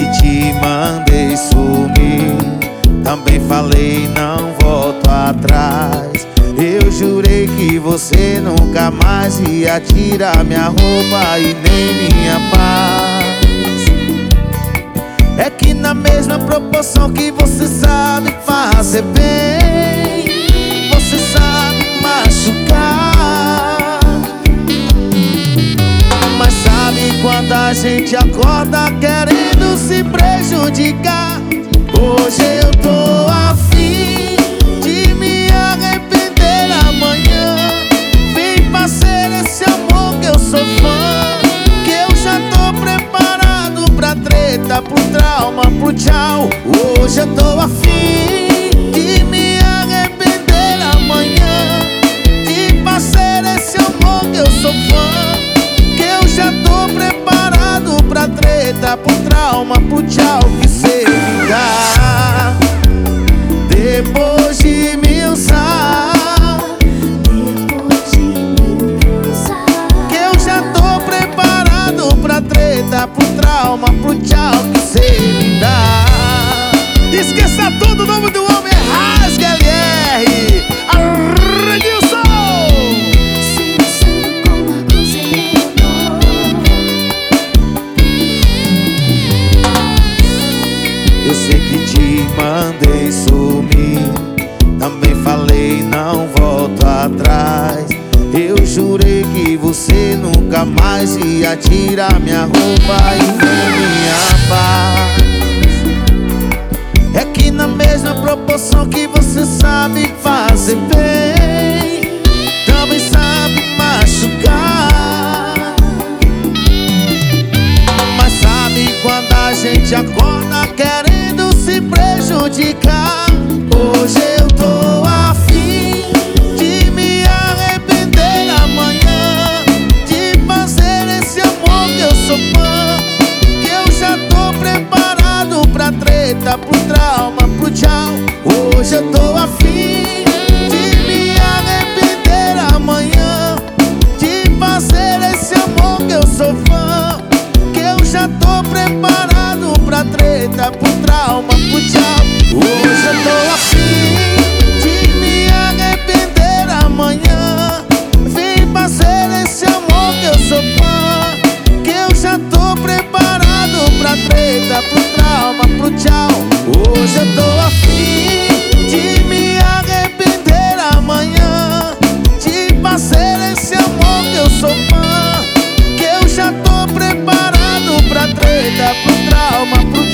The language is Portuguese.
te mandei sumir, também falei não volto atrás. Eu jurei que você nunca mais ia tirar minha roupa e nem minha paz. É que na mesma proporção que você sabe fazer bem, você sabe machucar. Mas sabe quando a gente acorda querendo se prejudicar? Hoje eu tô afim de me arrepender amanhã. Vem parceiro, esse amor que eu sou fã, que eu já tô preparado pra treta, pro trauma, pro tchau. Hoje eu tô afim de me arrepender amanhã. De parceiro, esse amor que eu sou fã, que eu já tô preparado pra treta, pro trauma, pro tchau. Que se vingar depois de me usar, que eu já tô preparado pra treta, pro trauma, pro tchau. Que se me dá. Esqueça tudo, o nome do homem é Rasga LR. Arredilson. Eu sei que te mandei sumir, também falei não volto atrás. Eu jurei que você nunca mais ia tirar minha roupa e nem minha paz. É que na mesma proporção que você sabe fazer bem, também sabe machucar. Mas sabe quando a gente acorda querendo se prejudicar? Hoje eu tô afim de me arrepender amanhã, de fazer esse amor que eu sou fã, que eu já tô preparado pra treta, pro trauma, pro tchau. Hoje eu tô afim de me arrepender amanhã, de fazer esse amor que eu sou fã, que eu já tô preparado pra treta, pro trauma, pro tchau. Hoje eu tô afim de me arrepender amanhã. Vem fazer esse amor que eu sou fã, que eu já tô preparado pra treta, pro trauma, pro tchau. Hoje eu tô afim de me arrepender amanhã, de fazer esse amor que eu sou fã, que eu já tô preparado pra treta, pro trauma, pro